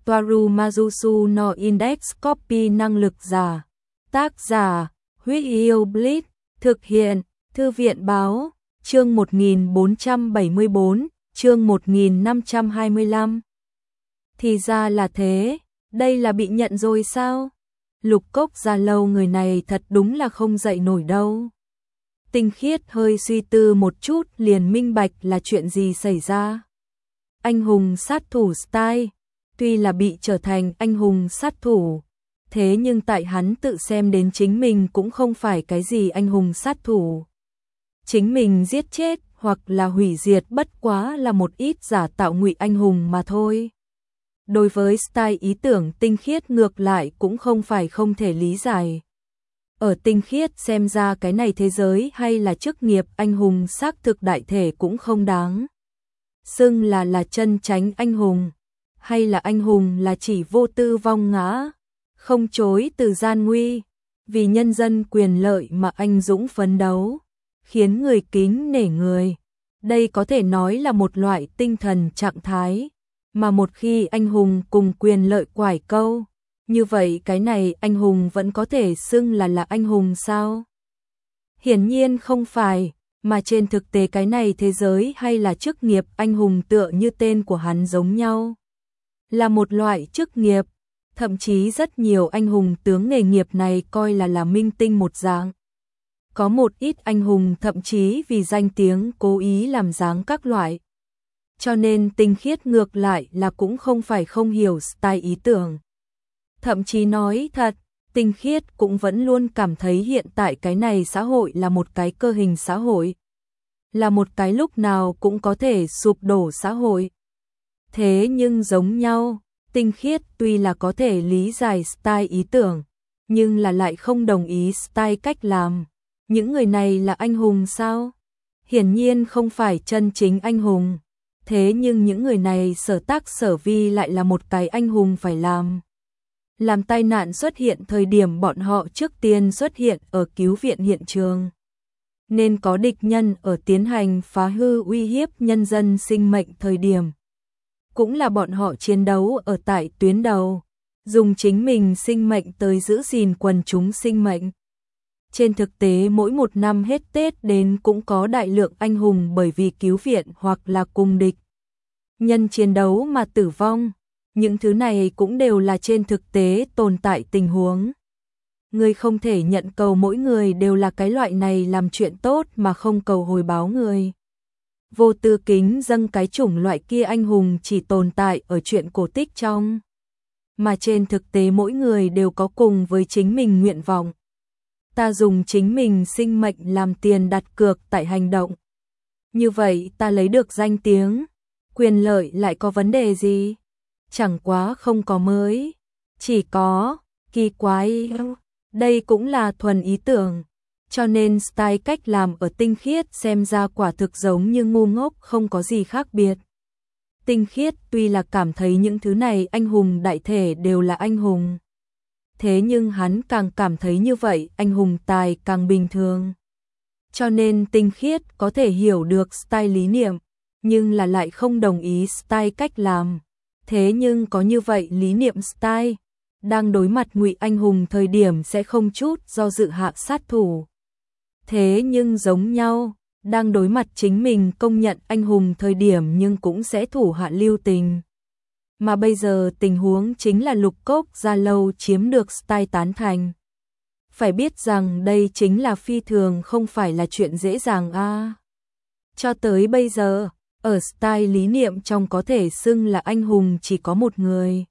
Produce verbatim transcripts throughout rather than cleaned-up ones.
Toaru Majusu no Index Copy năng lực giả. Tác giả, Huyết Yêu Blitz, thực hiện, Thư viện Báo, chương một nghìn bốn trăm bảy mươi bốn, chương một nghìn năm trăm hai mươi lăm. Thì ra là thế, đây là bị nhận rồi sao? Lục Cốc Gia Lâu người này thật đúng là không dậy nổi đâu. Tinh Khiết hơi suy tư một chút liền minh bạch là chuyện gì xảy ra. Anh hùng sát thủ style, tuy là bị trở thành anh hùng sát thủ, thế nhưng tại hắn tự xem đến chính mình cũng không phải cái gì anh hùng sát thủ. Chính mình giết chết hoặc là hủy diệt bất quá là một ít giả tạo ngụy anh hùng mà thôi. Đối với style ý tưởng Tinh Khiết ngược lại cũng không phải không thể lý giải. Ở Tinh Khiết xem ra cái này thế giới hay là chức nghiệp anh hùng xác thực đại thể cũng không đáng xưng là là chân chánh anh hùng, hay là anh hùng là chỉ vô tư vong ngã, không chối từ gian nguy, vì nhân dân quyền lợi mà anh dũng phấn đấu, khiến người kính nể người. Đây có thể nói là một loại tinh thần trạng thái, mà một khi anh hùng cùng quyền lợi quải câu, như vậy cái này anh hùng vẫn có thể xưng là là anh hùng sao? Hiển nhiên không phải, mà trên thực tế cái này thế giới hay là chức nghiệp anh hùng tựa như tên của hắn giống nhau. Là một loại chức nghiệp, thậm chí rất nhiều anh hùng tướng nghề nghiệp này coi là là minh tinh một dạng. Có một ít anh hùng thậm chí vì danh tiếng cố ý làm dáng các loại. Cho nên Tinh Khiết ngược lại là cũng không phải không hiểu style ý tưởng. Thậm chí nói thật, Tinh Khiết cũng vẫn luôn cảm thấy hiện tại cái này xã hội là một cái cơ hình xã hội. Là một cái lúc nào cũng có thể sụp đổ xã hội. Thế nhưng giống nhau, Tinh Khiết tuy là có thể lý giải style ý tưởng, nhưng là lại không đồng ý style cách làm. Những người này là anh hùng sao? Hiển nhiên không phải chân chính anh hùng. Thế nhưng những người này sở tác sở vi lại là một cái anh hùng phải làm. Làm tai nạn xuất hiện thời điểm bọn họ trước tiên xuất hiện ở cứu viện hiện trường. Nên có địch nhân ở tiến hành phá hư uy hiếp nhân dân sinh mệnh thời điểm. Cũng là bọn họ chiến đấu ở tại tuyến đầu, dùng chính mình sinh mệnh tới giữ gìn quần chúng sinh mệnh. Trên thực tế mỗi một năm hết Tết đến cũng có đại lượng anh hùng bởi vì cứu viện hoặc là cùng địch nhân chiến đấu mà tử vong. Những thứ này cũng đều là trên thực tế tồn tại tình huống. Người không thể nhận cầu mỗi người đều là cái loại này làm chuyện tốt mà không cầu hồi báo người. Vô tư kính dâng cái chủng loại kia anh hùng chỉ tồn tại ở chuyện cổ tích trong. Mà trên thực tế mỗi người đều có cùng với chính mình nguyện vọng. Ta dùng chính mình sinh mệnh làm tiền đặt cược tại hành động. Như vậy ta lấy được danh tiếng, quyền lợi lại có vấn đề gì? Chẳng quá không có mới, chỉ có kỳ quái. Đây cũng là thuần ý tưởng, cho nên style cách làm ở Tinh Khiết xem ra quả thực giống như ngu ngốc không có gì khác biệt. Tinh Khiết tuy là cảm thấy những thứ này anh hùng đại thể đều là anh hùng. Thế nhưng hắn càng cảm thấy như vậy anh hùng tài càng bình thường. Cho nên Tinh Khiết có thể hiểu được style lý niệm, nhưng là lại không đồng ý style cách làm. Thế nhưng có như vậy lý niệm style, đang đối mặt ngụy anh hùng thời điểm sẽ không chút do dự hạ sát thủ. Thế nhưng giống nhau, đang đối mặt chính mình công nhận anh hùng thời điểm nhưng cũng sẽ thủ hạ lưu tình. Mà bây giờ tình huống chính là Lục Cốc Gia Lâu chiếm được style tán thành. Phải biết rằng đây chính là phi thường không phải là chuyện dễ dàng a. À. Cho tới bây giờ, ở style lý niệm trong có thể xưng là anh hùng chỉ có một người.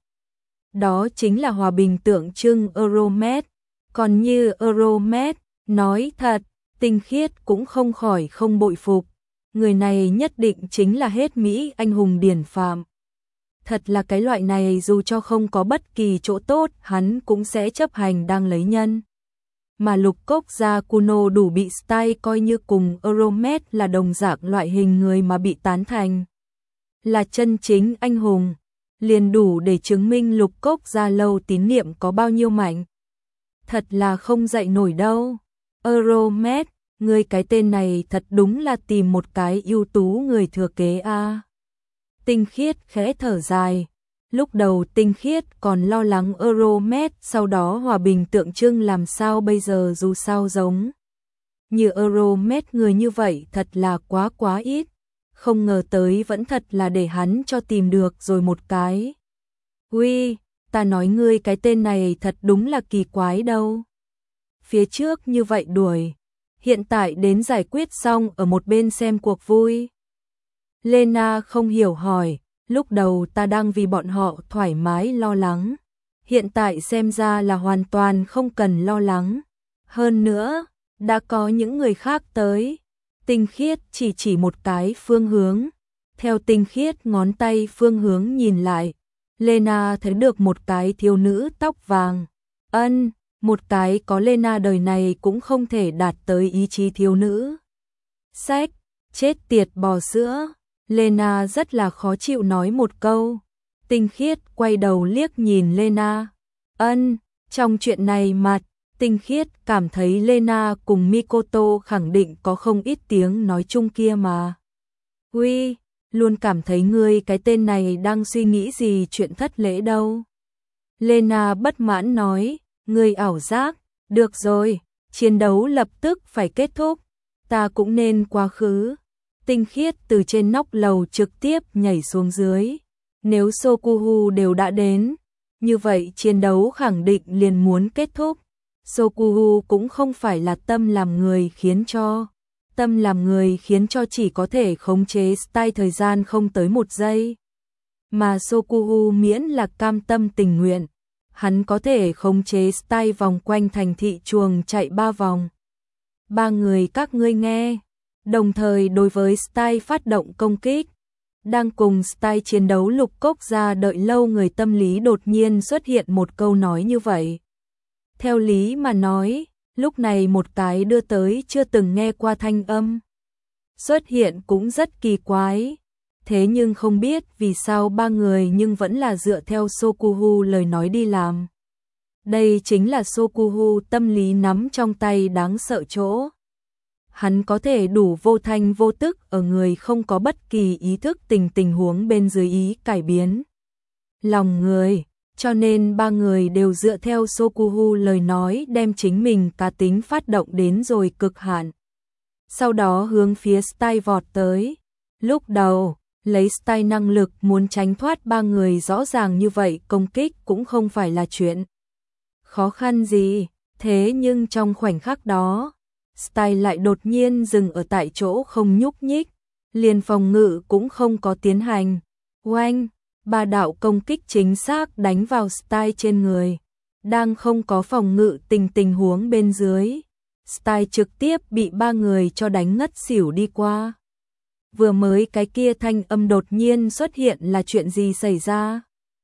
Đó chính là hòa bình tượng trưng Euromed. Còn như Euromed, nói thật, Tinh Khiết cũng không khỏi không bội phục. Người này nhất định chính là hết Mỹ anh hùng điển phạm. Thật là cái loại này dù cho không có bất kỳ chỗ tốt hắn cũng sẽ chấp hành đang lấy nhân. Mà Lục Cốc Gia Kuno đủ bị style coi như cùng Euromed là đồng dạng loại hình người mà bị tán thành. Là chân chính anh hùng, liền đủ để chứng minh Lục Cốc Gia Lâu tín niệm có bao nhiêu mạnh. Thật là không dậy nổi đâu. Euromed, người cái tên này thật đúng là tìm một cái ưu tú người thừa kế a. À. Tinh Khiết khẽ thở dài, Lúc đầu Tinh Khiết còn lo lắng Euromed sau đó hòa bình tượng trưng làm sao bây giờ, dù sao giống như Euromed người như vậy thật là quá quá ít, không ngờ tới vẫn thật là để hắn cho tìm được rồi một cái. Uy, ta nói ngươi cái tên này thật đúng là kỳ quái đâu. Phía trước như vậy đuổi, hiện tại đến giải quyết xong ở một bên xem cuộc vui. Lena không hiểu hỏi, lúc đầu ta đang vì bọn họ thoải mái lo lắng, hiện tại xem ra là hoàn toàn không cần lo lắng. Hơn nữa, đã có những người khác tới. Tinh Khiết chỉ chỉ một cái phương hướng. Theo Tinh Khiết ngón tay phương hướng nhìn lại, Lena thấy được một cái thiếu nữ tóc vàng. Ân, một cái có Lena đời này cũng không thể đạt tới ý chí thiếu nữ. Sách, chết tiệt bò sữa. Lena rất là khó chịu nói một câu. Tinh Khiết quay đầu liếc nhìn Lena. Ân, trong chuyện này mặt, Tinh Khiết cảm thấy Lena cùng Mikoto khẳng định có không ít tiếng nói chung kia mà. Uy, luôn cảm thấy ngươi cái tên này đang suy nghĩ gì chuyện thất lễ đâu. Lena bất mãn nói, ngươi ảo giác, được rồi, chiến đấu lập tức phải kết thúc, ta cũng nên quá khứ. Tinh Khiết từ trên nóc lầu trực tiếp nhảy xuống dưới. Nếu Sokuhu đều đã đến, như vậy chiến đấu khẳng định liền muốn kết thúc. Sokuhu cũng không phải là tâm làm người khiến cho. Tâm làm người khiến cho chỉ có thể khống chế style thời gian không tới một giây. Mà Sokuhu miễn là cam tâm tình nguyện, hắn có thể khống chế style vòng quanh thành thị chuồng chạy ba vòng. Ba người các ngươi nghe. Đồng thời đối với style phát động công kích. Đang cùng style chiến đấu Lục Cốc Gia đợi lâu người tâm lý đột nhiên xuất hiện một câu nói như vậy. Theo lý mà nói, lúc này một cái đưa tới chưa từng nghe qua thanh âm xuất hiện cũng rất kỳ quái. Thế nhưng không biết vì sao ba người nhưng vẫn là dựa theo Sokuhu lời nói đi làm. Đây chính là Sokuhu tâm lý nắm trong tay đáng sợ chỗ. Hắn có thể đủ vô thanh vô tức ở người không có bất kỳ ý thức tình tình huống bên dưới ý cải biến lòng người, cho nên ba người đều dựa theo Sokuhu lời nói đem chính mình cá tính phát động đến rồi cực hạn. Sau đó hướng phía style vọt tới. Lúc đầu, lấy style năng lực muốn tránh thoát ba người rõ ràng như vậy công kích cũng không phải là chuyện khó khăn gì, thế nhưng trong khoảnh khắc đó, style lại đột nhiên dừng ở tại chỗ không nhúc nhích, liền phòng ngự cũng không có tiến hành. Oanh, ba đạo công kích chính xác đánh vào style trên người. Đang không có phòng ngự tình tình huống bên dưới, style trực tiếp bị ba người cho đánh ngất xỉu đi qua. Vừa mới cái kia thanh âm đột nhiên xuất hiện là chuyện gì xảy ra?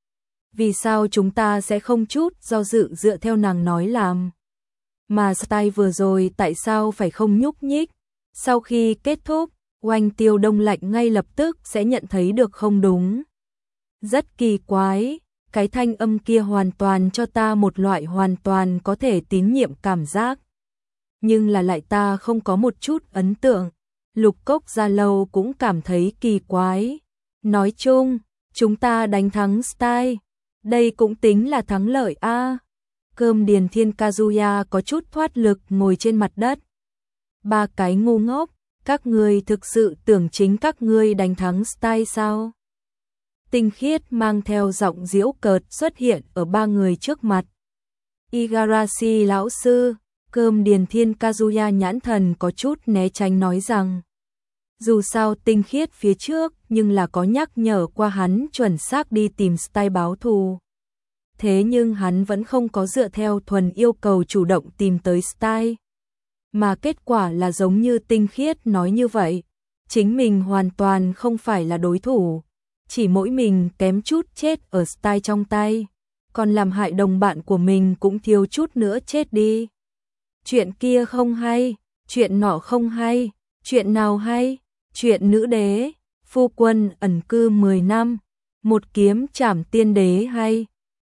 Vì sao chúng ta sẽ không chút do dự dựa theo nàng nói làm? Mà style vừa rồi tại sao phải không nhúc nhích? Sau khi kết thúc, Oanh Tiêu Đông Lạnh ngay lập tức sẽ nhận thấy được không đúng. Rất kỳ quái, cái thanh âm kia hoàn toàn cho ta một loại hoàn toàn có thể tín nhiệm cảm giác. Nhưng là lại ta không có một chút ấn tượng. Lục Cốc Gia Lâu cũng cảm thấy kỳ quái. Nói chung, chúng ta đánh thắng style. Đây cũng tính là thắng lợi a. À. Cơm Điền Thiên Kazuya có chút thoát lực ngồi trên mặt đất. Ba cái ngu ngốc, các ngươi thực sự tưởng chính các ngươi đánh thắng style sao? Tinh Khiết mang theo giọng giễu cợt xuất hiện ở ba người trước mặt. Igarashi lão sư, Cơm Điền Thiên Kazuya nhãn thần có chút né tránh nói rằng, dù sao Tinh Khiết phía trước nhưng là có nhắc nhở qua hắn chuẩn xác đi tìm style báo thù. Thế nhưng hắn vẫn không có dựa theo thuần yêu cầu chủ động tìm tới style. Mà kết quả là giống như Tinh Khiết nói như vậy, chính mình hoàn toàn không phải là đối thủ, chỉ mỗi mình kém chút chết ở style trong tay, còn làm hại đồng bạn của mình cũng thiếu chút nữa chết đi. Chuyện kia không hay, chuyện nọ không hay, chuyện nào hay, chuyện nữ đế, phu quân ẩn cư mười năm, một kiếm trảm tiên đế hay.